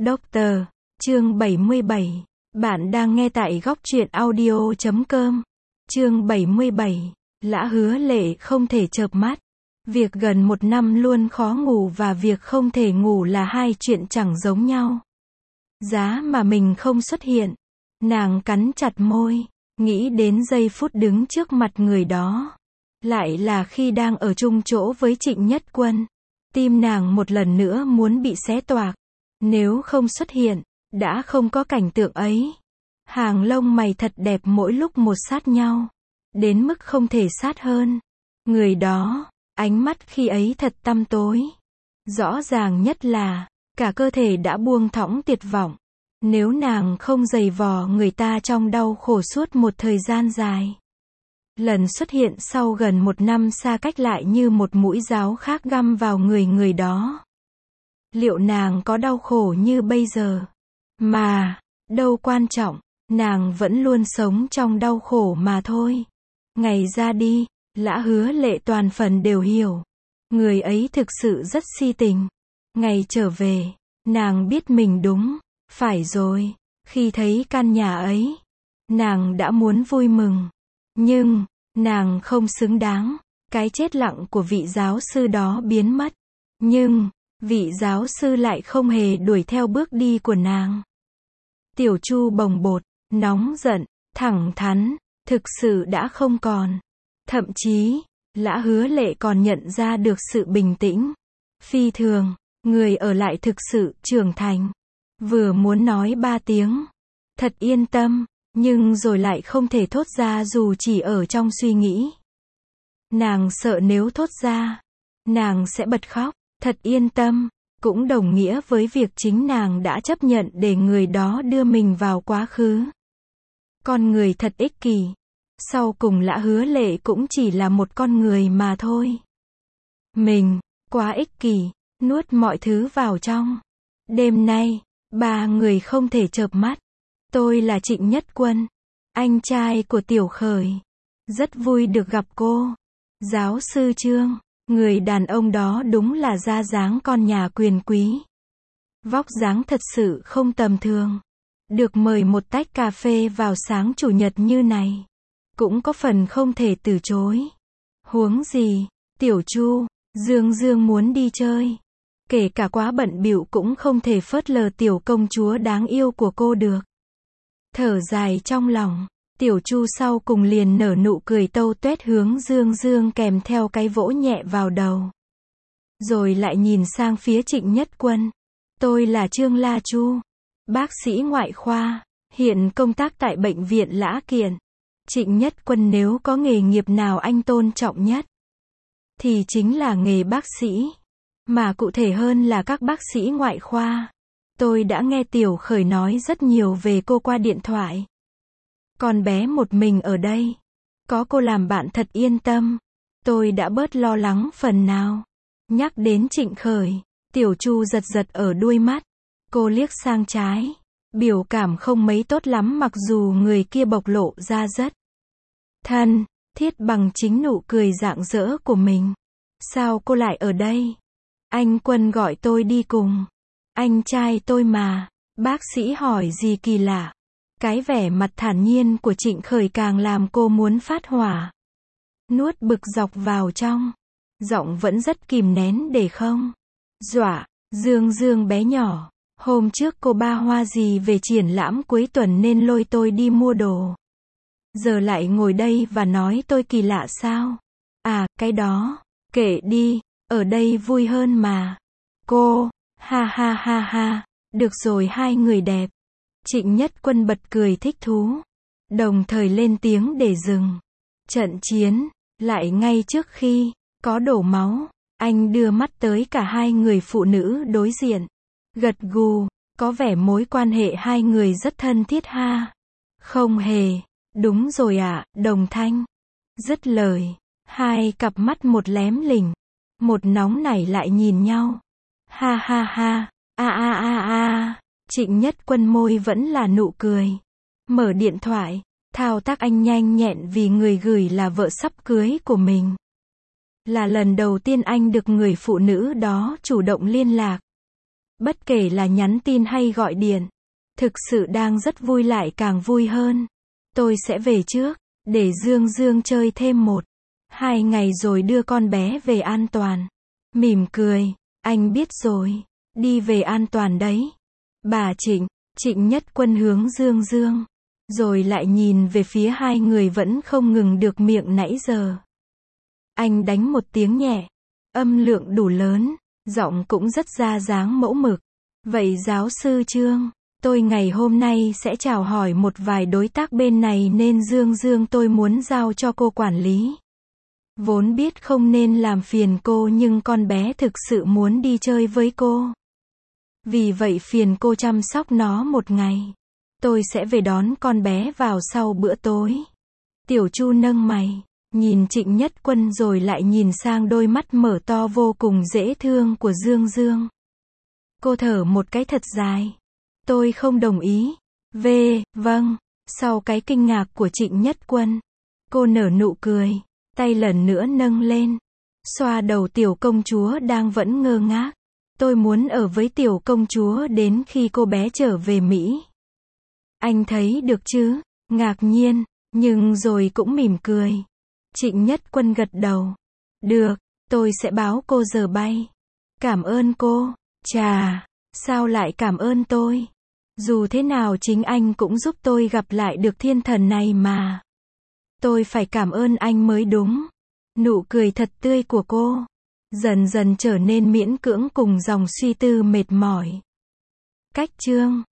Doctor, chương 77. Bạn đang nghe tại góc truyện audio.com. Chương 77. Lã Hứa Lệ không thể chợp mắt. Việc gần 1 năm luôn khó ngủ và việc không thể ngủ là hai chuyện chẳng giống nhau. Giá mà mình không xuất hiện. Nàng cắn chặt môi, nghĩ đến giây phút đứng trước mặt người đó. Lại là khi đang ở chung chỗ với Trịnh Nhất Quân. Tim nàng một lần nữa muốn bị xé toạc. Nếu không xuất hiện, đã không có cảnh tượng ấy. Hàng lông mày thật đẹp mỗi lúc một sát nhau. Đến mức không thể sát hơn. Người đó, ánh mắt khi ấy thật tăm tối. Rõ ràng nhất là, cả cơ thể đã buông thõng tuyệt vọng. Nếu nàng không giày vò người ta trong đau khổ suốt một thời gian dài. Lần xuất hiện sau gần 1 năm xa cách lại như một mũi giáo khác găm vào người đó. Liệu nàng có đau khổ như bây giờ? Mà, đâu quan trọng, nàng vẫn luôn sống trong đau khổ mà thôi. Ngày ra đi, Lã Hứa Lệ toàn phần đều hiểu. Người ấy thực sự rất si tình. Ngày trở về, nàng biết mình đúng, phải rồi. Khi thấy căn nhà ấy, nàng đã muốn vui mừng. Nhưng, nàng không xứng đáng. Cái chết lặng của vị giáo sư đó biến mất. Nhưng, vị giáo sư lại không hề đuổi theo bước đi của nàng. Tiểu Chu bồng bột, nóng giận, thẳng thắn, thực sự đã không còn. Thậm chí, Lã Hứa Lệ còn nhận ra được sự bình tĩnh. Phi thường, người ở lại thực sự trưởng thành. Vừa muốn nói 3 tiếng. Thật yên tâm, nhưng rồi lại không thể thốt ra dù chỉ ở trong suy nghĩ. Nàng sợ nếu thốt ra, nàng sẽ bật khóc. Thật yên tâm, cũng đồng nghĩa với việc chính nàng đã chấp nhận để người đó đưa mình vào quá khứ. Con người thật ích kỷ. Sau cùng Lã Hứa Lệ cũng chỉ là một con người mà thôi. Mình, quá ích kỷ, nuốt mọi thứ vào trong. Đêm nay, 3 người không thể chợp mắt. Tôi là Trịnh Nhất Quân, anh trai của Tiểu Khởi. Rất vui được gặp cô. Giáo sư Trương. Người đàn ông đó đúng là ra dáng con nhà quyền quý. Vóc dáng thật sự không tầm thường. Được mời một tách cà phê vào sáng chủ nhật như này, cũng có phần không thể từ chối. Huống gì, Tiểu Chu, Dương muốn đi chơi. Kể cả quá bận bịu cũng không thể phớt lờ tiểu công chúa đáng yêu của cô được. Thở dài trong lòng, Tiểu Chu sau cùng liền nở nụ cười tâu tuét hướng Dương kèm theo cái vỗ nhẹ vào đầu. Rồi lại nhìn sang phía Trịnh Nhất Quân. Tôi là Trương La Chu, bác sĩ ngoại khoa, hiện công tác tại bệnh viện Lã Kiện. Trịnh Nhất Quân nếu có nghề nghiệp nào anh tôn trọng nhất, thì chính là nghề bác sĩ. Mà cụ thể hơn là các bác sĩ ngoại khoa. Tôi đã nghe Tiểu Khởi nói rất nhiều về cô qua điện thoại. Con bé một mình ở đây. Có cô làm bạn thật yên tâm. Tôi đã bớt lo lắng phần nào. Nhắc đến Trịnh Khởi, Tiểu Chu giật ở đuôi mắt. Cô liếc sang trái. Biểu cảm không mấy tốt lắm mặc dù người kia bộc lộ ra rất thân thiết bằng chính nụ cười rạng rỡ của mình. Sao cô lại ở đây? Anh Quân gọi tôi đi cùng. Anh trai tôi mà. Bác sĩ hỏi gì kỳ lạ. Cái vẻ mặt thản nhiên của Trịnh Khởi càng làm cô muốn phát hỏa. Nuốt bực dọc vào trong. Giọng vẫn rất kìm nén để không dọa. Dương bé nhỏ. Hôm trước cô ba hoa gì về triển lãm cuối tuần nên lôi tôi đi mua đồ. Giờ lại ngồi đây và nói tôi kỳ lạ sao? À, cái đó. Kệ đi. Ở đây vui hơn mà. Cô. Ha ha ha ha. Được rồi hai người đẹp. Trịnh Nhất Quân bật cười thích thú. Đồng thời lên tiếng để dừng trận chiến. Lại ngay trước khi có đổ máu, anh đưa mắt tới cả hai người phụ nữ đối diện. Gật gù, có vẻ mối quan hệ hai người rất thân thiết ha. Không hề. Đúng rồi ạ, đồng thanh. Dứt lời, hai cặp mắt một lém lỉnh, một nóng nảy lại nhìn nhau. Ha ha ha, a. Trịnh Nhất Quân môi vẫn là nụ cười. Mở điện thoại, thao tác anh nhanh nhẹn vì người gửi là vợ sắp cưới của mình. Là lần đầu tiên anh được người phụ nữ đó chủ động liên lạc. Bất kể là nhắn tin hay gọi điện. Thực sự đang rất vui lại càng vui hơn. Tôi sẽ về trước, để Dương Dương chơi thêm 1-2 ngày rồi đưa con bé về an toàn. Mỉm cười, anh biết rồi, đi về an toàn đấy. Bà Trịnh, Trịnh Nhất Quân hướng Dương Dương, rồi lại nhìn về phía hai người vẫn không ngừng được miệng nãy giờ. Anh đánh một tiếng nhẹ, âm lượng đủ lớn, giọng cũng rất ra dáng mẫu mực. Vậy giáo sư Trương, tôi ngày hôm nay sẽ chào hỏi một vài đối tác bên này nên Dương Dương tôi muốn giao cho cô quản lý. Vốn biết không nên làm phiền cô nhưng con bé thực sự muốn đi chơi với cô. Vì vậy phiền cô chăm sóc nó một ngày. Tôi sẽ về đón con bé vào sau bữa tối. Tiểu Chu nâng mày, nhìn Trịnh Nhất Quân rồi lại nhìn sang đôi mắt mở to vô cùng dễ thương của Dương Dương. Cô thở một cái thật dài. Tôi không đồng ý. Vâng. Sau cái kinh ngạc của Trịnh Nhất Quân, cô nở nụ cười, tay lần nữa nâng lên, xoa đầu tiểu công chúa đang vẫn ngơ ngác. Tôi muốn ở với tiểu công chúa đến khi cô bé trở về Mỹ. Anh thấy được chứ? Ngạc nhiên, nhưng rồi cũng mỉm cười. Trịnh Nhất Quân gật đầu. Được, tôi sẽ báo cô giờ bay. Cảm ơn cô. Chà, sao lại cảm ơn tôi? Dù thế nào chính anh cũng giúp tôi gặp lại được thiên thần này mà. Tôi phải cảm ơn anh mới đúng. Nụ cười thật tươi của cô dần dần trở nên miễn cưỡng cùng dòng suy tư mệt mỏi. Cách chương